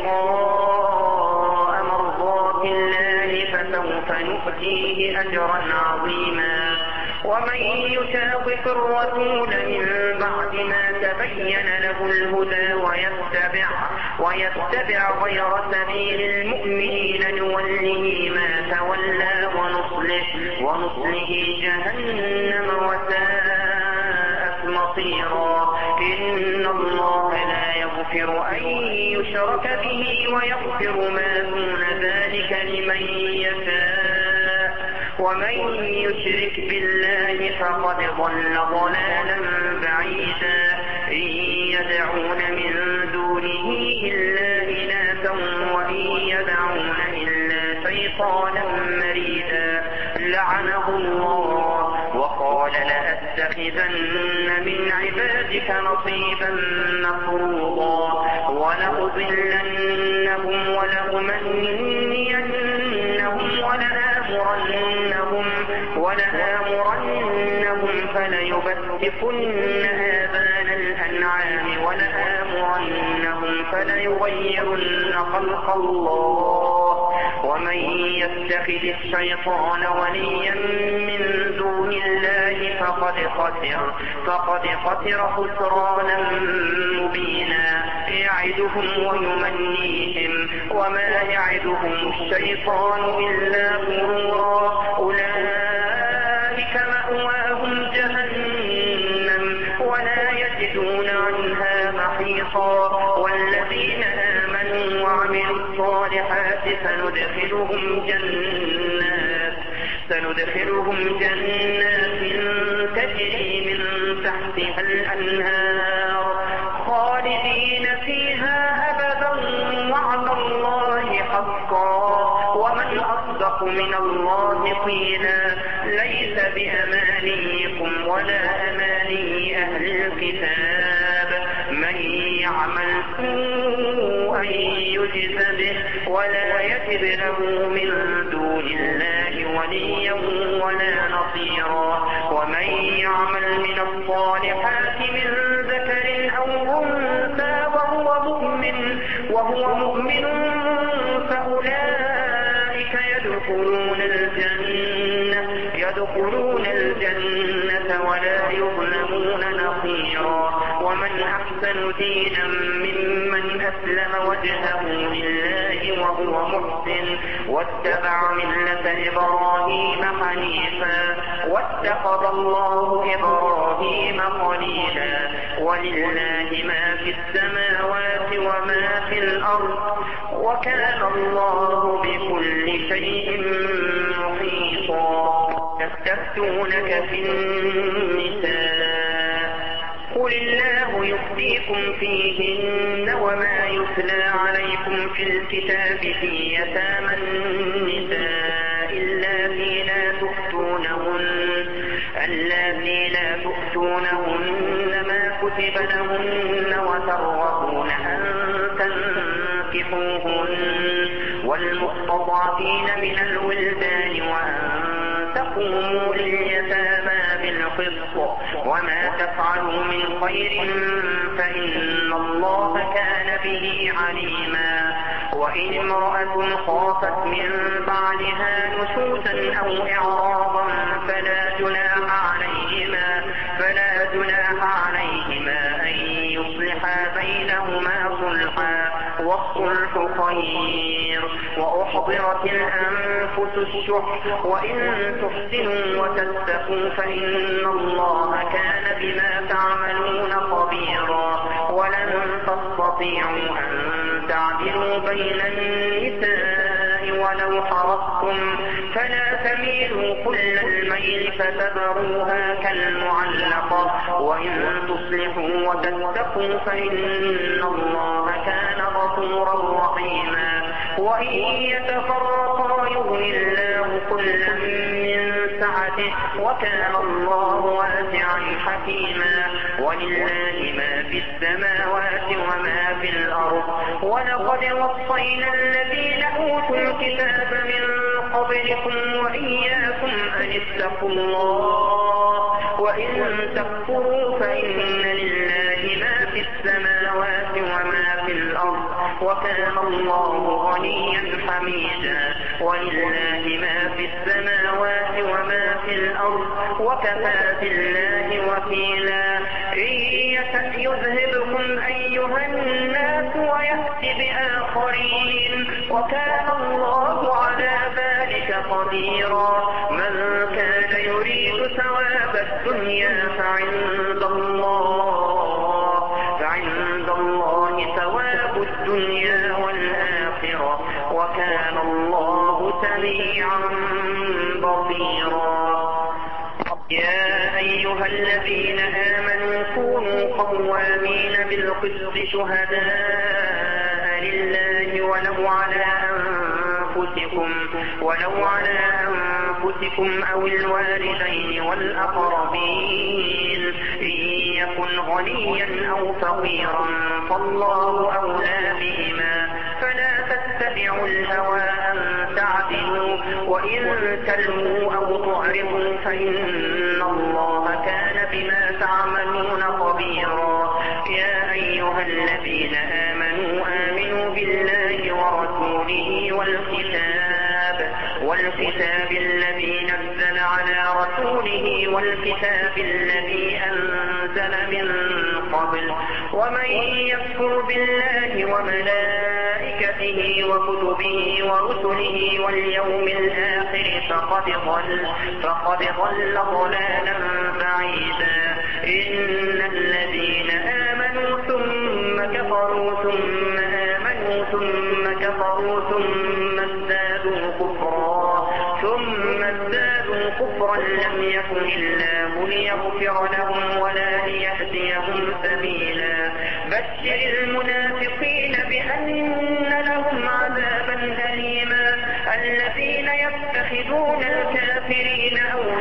ابتغاء مرضات الله فسوف نؤتيه أجرا عظيما ومن يشاقق الرسول من بعد ما تبين له الهدى ويتبع ويتبع غير سبيل المؤمنين نوله ما تولى ونصله ونصله جهنم وساءت مصيرا إن الله لا يغفر أن يشرك به ويغفر ما دون ذلك لمن يشاء ومن يشرك بالله فقد ضل ضلالا بعيدا إن يدعون من دونه إلا إناثا وإن يدعون إلا شيطانا مريدا لعنه الله وقال لأتخذن من عبادك نصيبا مفروضا ولأضلنهم ولأمنينهم ولآمرنهم ولآمرنهم فليبتكن آذان الأنعام ولآمرنهم فليغيرن خلق الله ومن يتخذ الشيطان وليا من دون الله فقد خسر فقد خسر خسرانا مبينا يعدهم ويمنيهم وما يعدهم الشيطان إلا غرورا أولئك مأواهم جهنم ولا يجدون عنها محيصا والذين آمنوا وعملوا الصالحات سندخلهم جنات سندخلهم جنات تجري من تحتها الأنهار خالدين فيها أبدا وعد الله حقا ومن أصدق من الله قيلا ليس بأمانيكم ولا أماني أهل الكتاب من يعمل سوءا يجز به ولا يجد له من دون الله وليا ولا نصيرا ومن يعمل من الصالحات من ذكر أو أنثى وهو مؤمن وهو مؤمن فأولئك يظلمون نصيرا. ومن أحسن دينا ممن أسلم وجهه لله وهو محسن واتبع ملة إبراهيم حنيفا واتخذ الله إبراهيم خليلا. ولله ما في السماوات وما في الأرض وكان الله بكل شيء محيطا. يستفتونك في النساء قل الله يفتيكم فيهن وما يتلى عليكم في الكتاب في يتامى النساء اللاتي لا تؤتونهن اللاتي لا تؤتونهن ما كتب لهن وترغبون أن تنكحوهن والمستضعفين من الولدان وأن تقوموا لليتامى بالقسط وما تفعلوا من خير فإن الله كان به عليما. وإن امرأة خافت من بعدها نشوزا أو إعراضا فلا جناح عليهما فلا جناح عليهما أن يصلحا بينهما صلحا والصلح خير. وأحضرت الأنفس الشح وإن تحسنوا وتتقوا فإن الله كان بما تعملون خبيرا. ولن تستطيعوا أن تعدلوا بين النساء ولو حرصتم فلا تميلوا كل الميل فتذروها كالمعلقة. وإن تصلحوا وتتقوا فإن الله كان غفورا رحيما. وإن يتفرقا يغني الله كلا من سعته وكان الله واسعا حكيما. ولله ما في السماوات وما في الأرض. ولقد وصينا الذين أوتوا الكتاب من قبلكم وإياكم أن اتقوا الله وإن تكفروا فإن لله ما في السماوات وما في الأرض وكان الله غنيا حميدا. ولله ما في السماوات وما في الأرض وكفى بالله وكيلا. إن يشأ يذهبكم أيها الناس ويأت بآخرين وكان الله على ذلك قديرا. من كان يريد ثواب الدنيا فعند الله فعند الله ثواب الدنيا والآخرة وكان الله سميعا بصيرا. يا أيها الذين آمنوا كونوا قوامين بالقسط شهداء لله ولو على أنفسكم ولو على أنفسكم أو الوالدين والأقربين إن يكن غنيا أو فقيرا فالله أولى بهما فلا تتبعوا الهوى أن تعدلوا وإن تلووا أو تعرضوا فإن الله كان بما تعملون خبيرا. يا أيها الذين آمنوا آمنوا بالله ورسوله والكتاب والكتاب الذي نزل على رسوله والكتاب الذي أنزل من قبل ومن يكفر بالله وملائكته وكتبه ورسله واليوم الآخر فقد ضل فقد ضل ضلالا بعيدا. إن الذين آمنوا ثم كفروا ثم آمنوا ثم كفروا ثم ازدادوا كفرا ثم ازدادوا كفرا لم يكن الله ليغفر لهم ولا ليهديهم سبيلا. بشر المنافقين بأن لهم عذابا أليما. الذين يتخذون الكافرين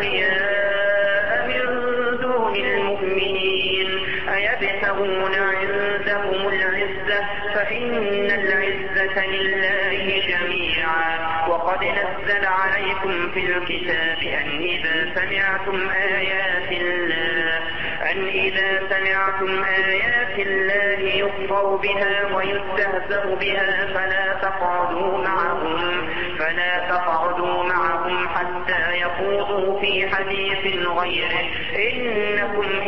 أولياء من دون المؤمنين أيبتغون عندهم العزة فإن العزة لله جميعا. وقد نزل عليكم في الكتاب أن إذا سمعتم آيات الله أن إذا سمعتم آيات الله يكفر بها ويستهزأ بها فلا تقعدوا معهم فلا تقعدوا معهم حتى يخوضوا في حديث غيره إنكم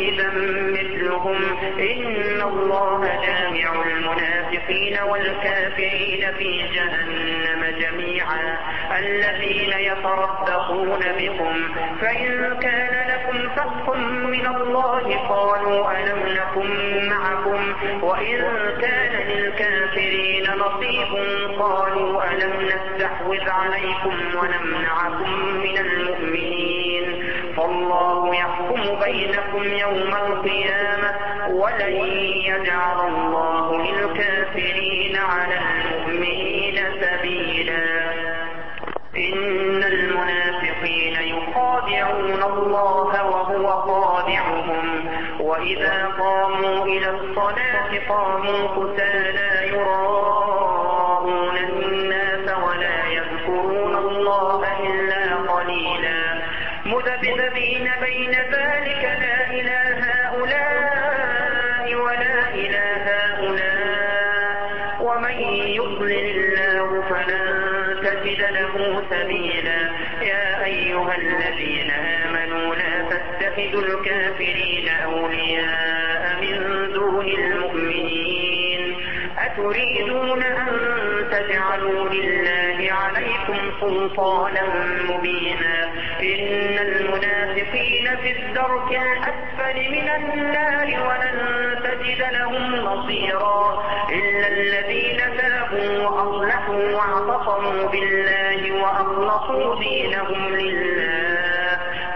إذا مثلهم إن الله جامع المنافقين والكافرين في جهنم جميعا الذين يتربصون بكم فإن كان لكم فتح من الله قالوا ألم نكن معكم وإن كان للكافرين نصيب قالوا ألم نستحوذ عليكم ونمنعكم من المؤمنين فالله يحكم بينكم يوم القيامة ولن يجعل الله للكافرين على المؤمنين سبيلا إن المنافقين يخادعون الله وهو خادعهم وإذا قاموا إلى الصلاة قاموا كسالى يراءون الناس ولا يذكرون الله إلا قليلا مذبذبين بين ذلك لا إله هؤلاء ولا إله هؤلاء ومن يضلل الله فلن تجد له سبيلا يا أيها الذين آمنوا لا تتخذوا الكافرين أولياء من دون المؤمنين أتريدون أن تجعلوا لله عليكم سلطانا مبينا إن المنافقين في الدرك الأسفل من النار ولن تجد لهم نصيرا إلا الذين تابوا وأصلحوا واعتصموا بالله وأخلصوا دينهم لله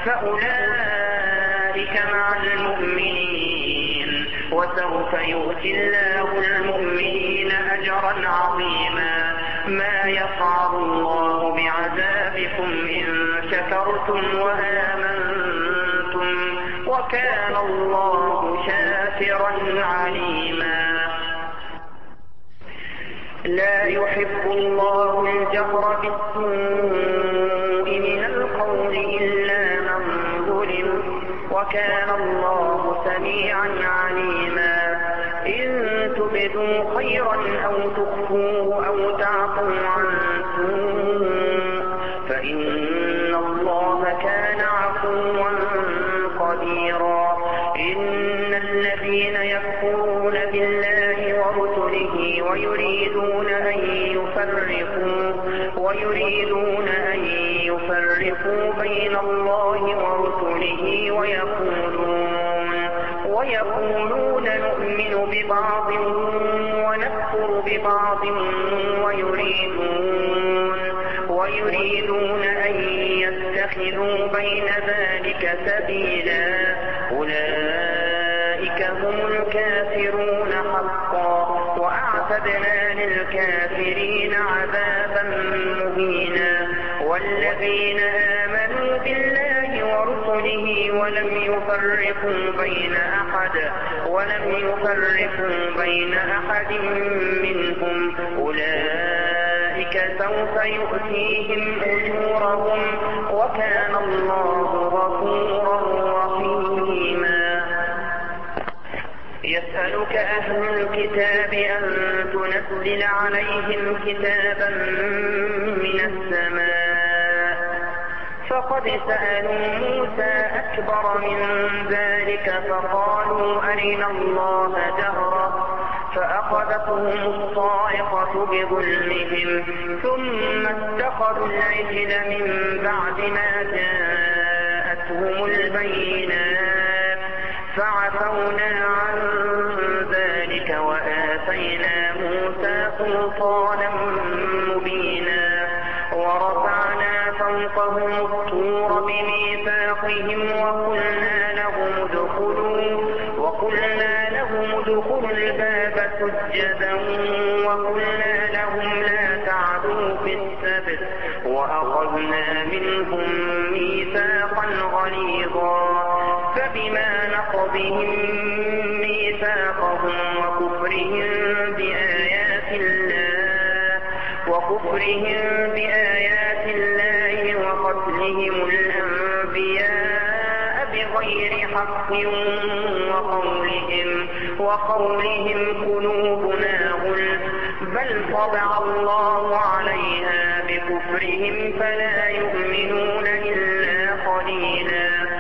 فأولئك مع المؤمنين وسوف يؤتي الله المؤمنين أجرا عظيما ما يفعل الله بعذابكم إن شكرتم وآمنتم وكان الله شاكرا عليما لا يحب الله الجهر بالسوء من القول إلا من ظلم وكان الله سميعا عليما إن تبدوا خيرا أو تخفوه أو تعفوا عن سوء فإن الله كان عفوا قديرا إن الذين يكفرون بالله ورسله ويريدون أن يفرقوا ويريدون أن يفرقوا بين الله ورسله ويقولون ويقولون نؤمن ببعض ونكفر ببعض ويريدون ويريدون أن يتخذوا بين ذلك سبيلا أولئك هم الكافرون حقا وأعتدنا للكافرين عذابا مهينا والذين آمنوا بالله ورسله ولم يفرقوا بين أحد ولم يفرقوا بين أحد منهم أولئك سوف يؤتيهم أجورهم وكان الله غفورا رحيما يسألك أهل الكتاب أن تنزل عليهم كتابا من السماء فقد سألوا موسى أكبر من ذلك فقالوا أرنا الله جهرة فأخذتهم الصاعقة بظلمهم ثم اتخذوا العجل من بعد ما جاءتهم البينات فعفونا عن ذلك وآتينا موسى سلطانا مبينا ورفعنا فوقهم الطور بميثاقهم وقلنا لهم ادخلوا وقلنا لهم ادخلوا الباب سجدا وقلنا لهم لا تعدوا في السبت وأخذنا منهم ميثاقا غليظا فبما نقضهم ميثاقهم وكفرهم بآيات الله وكفرهم بآيات الله وقتلهم الأنبياء بغير حق وقولهم وقولهم قلوبنا غلف بل طبع الله عليها بكفرهم فلا يؤمنون إلا قليلا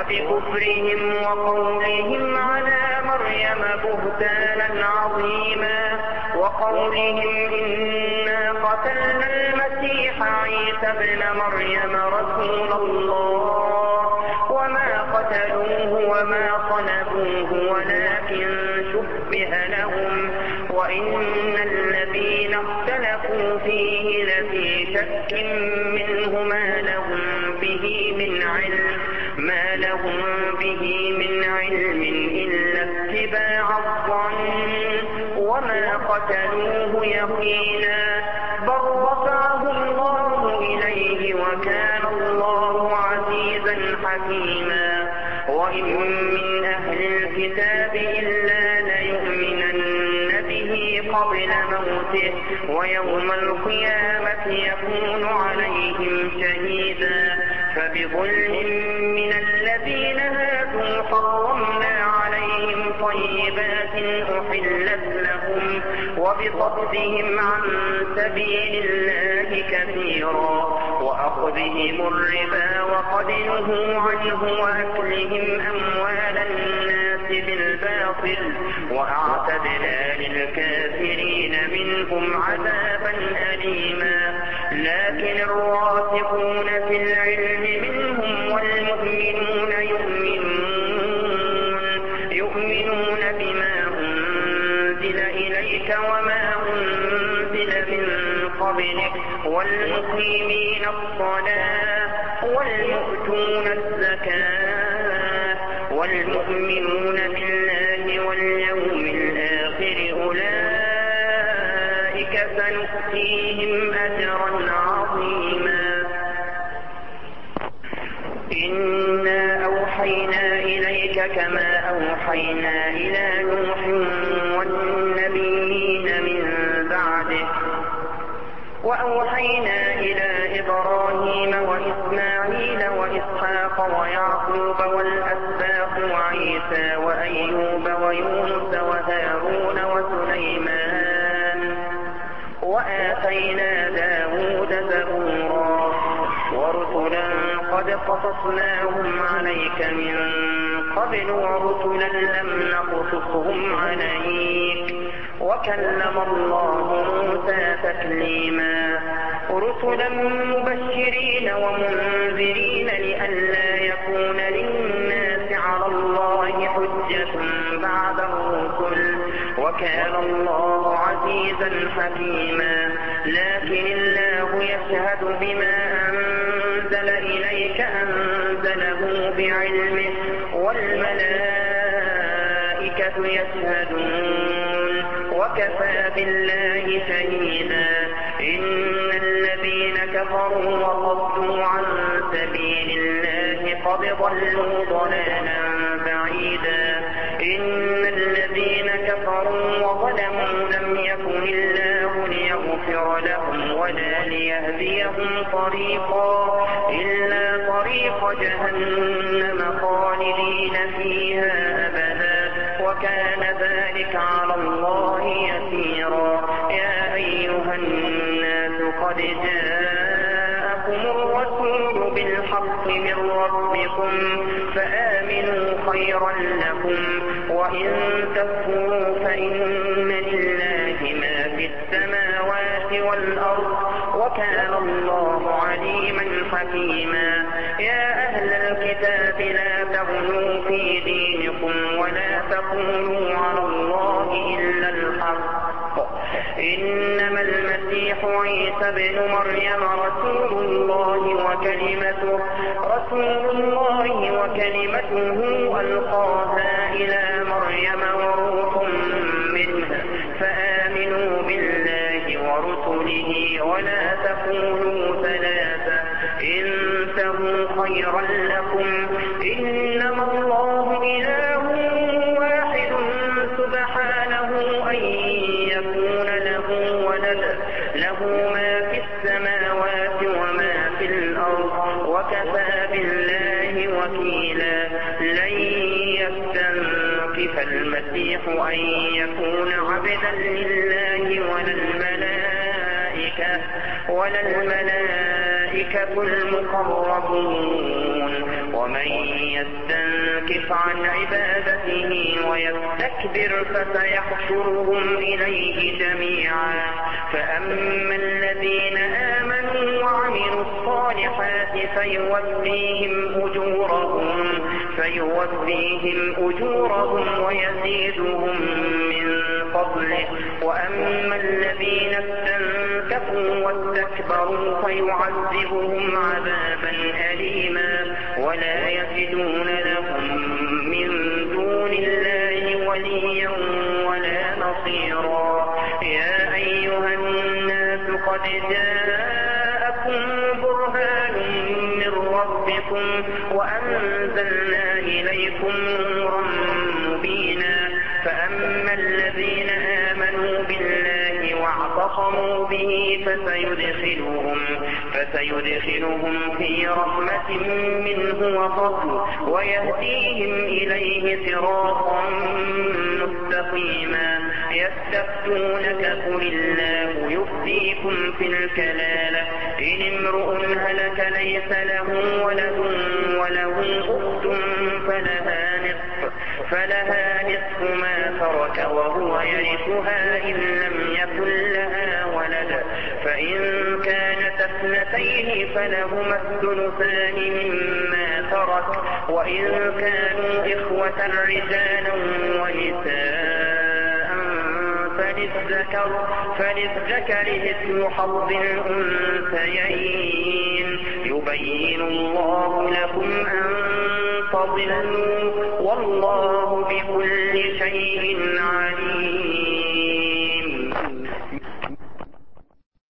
وبكفرهم وقولهم على مريم بهتانا عظيما وقولهم إنا قتلنا المسيح عيسى ابن مريم رسول الله وما قتلوه وما صلبوه ولكن شبه لهم وإن الذين اختلفوا فيه لفي شك منه ما لهم به من علم ما لهم به من علم إلا اتباع الظن وما قتلوه يقينا بل رفعه الله إليه وكان الله عزيزا حكيما وإن من أهل الكتاب إلا ليؤمنن به قبل موته ويوم القيامة يكون عليهم شهيدا فبظلم من الذين هادوا حرمنا عليهم طيبات أحلت لهم وبصدهم عن سبيل الله كثيرا وأخذهم الربا وقد نهوا عنه وأكلهم أموال الناس بالباطل وأعتدنا للكافرين منهم عذابا أليما لكن الراسخون في العلم منهم والمؤمنون يؤمنون يؤمنون بما أنزل إليك وما أنزل من قبلك والمقيمين الصلاة والمؤتون الزكاة والمؤمنون بالله واليوم الآخر أولئك سنؤتيهم أجرا عظيما إنا أوحينا إليك كما أوحينا إلى نوح والنبيين من بعده وأوحينا إلى إبراهيم وإسماعيل وإسحاق ويعقوب والأسباط وعيسى وأيوب ويونس وهارون وسليمان وآتينا داود زبورا ورسلا قد قصصناهم عليك من قبل ورسلا لم نقصصهم عليك وكلم الله موسى تكليما رسلا مبشرين ومنذرين لئلا يكون للناس على الله حجة بعد الرسل وكان الله عزيزا حكيما لكن الله يشهد بما أنزل إليك أنزله بعلمه والملائكة يشهدون وكفى بالله شهيدا إن الذين كفروا وصدوا عن سبيل الله قد ضلوا ضلالا بعيدا إن الذين كفروا وظلموا لم يكن الله ليغفر لهم ولا ليهديهم طريقا إلا طريق جهنم خالدين فيها أبدا وكان ذلك على الله يسيرا يا أيها الناس قد جاءكم الرسول بالحق من ربكم فآمنوا خيرا لكم وإن تكفروا فإن لله ما في السماوات والأرض وكان الله عليما حكيما يا أهل الكتاب لا تغلوا في دينكم ولا تقولوا على الله إلا الحق إنما المسيح عيسى بن مريم رسول الله وكلمته رسول الله وكلمته ألقاها إلى مريم وروح منه فآمنوا بالله ورسله ولا تقولوا ثلاثة انتهوا خيرا لكم إنما الله إله واحد سبحانه أن يكون له ولد له ما في السماوات وما في الأرض وكفى بالله وكيلا لن يستنكف المسيح أن يكون عبدا لله ولا الملائكة ولا الملائكة المقربون ومن يستنكف عن عبادته ويستكبر فسيحشرهم إليه جميعا فأما الذين آمنوا وعملوا الصالحات فيوفيهم أجورهم فيوفيهم أجورهم ويزيدهم من فضله وأما الذين استنكفوا واستكبروا فيعذبهم عذابا أليما ولا يجدون لهم من دون الله وليا ولا نصيرا. يا أيها الناس قد جاءكم برهان من ربكم وأنزلنا إليكم نورا مبينا فأما الذين آمنوا بالله واعتصموا به فسيدخلهم, فسيدخلهم في رحمة منه وفضل ويهديهم إليه صراطا مستقيما. يستفتونك قل الله يفتيكم في الكلالة إن امرؤ هلك ليس له ولد وله أخت فلها نصف, فلها نصف ما ترك وهو يرثها إن لم يكن لها ولد فإن كانت اثنتين فلهما الثلثان مما ترك وإن كانوا إخوة رجالا ونساء فللذكر, فللذكر مثل حظ الأنثيين يبين الله لكم أن تضلوا والله بكل شيء عليم.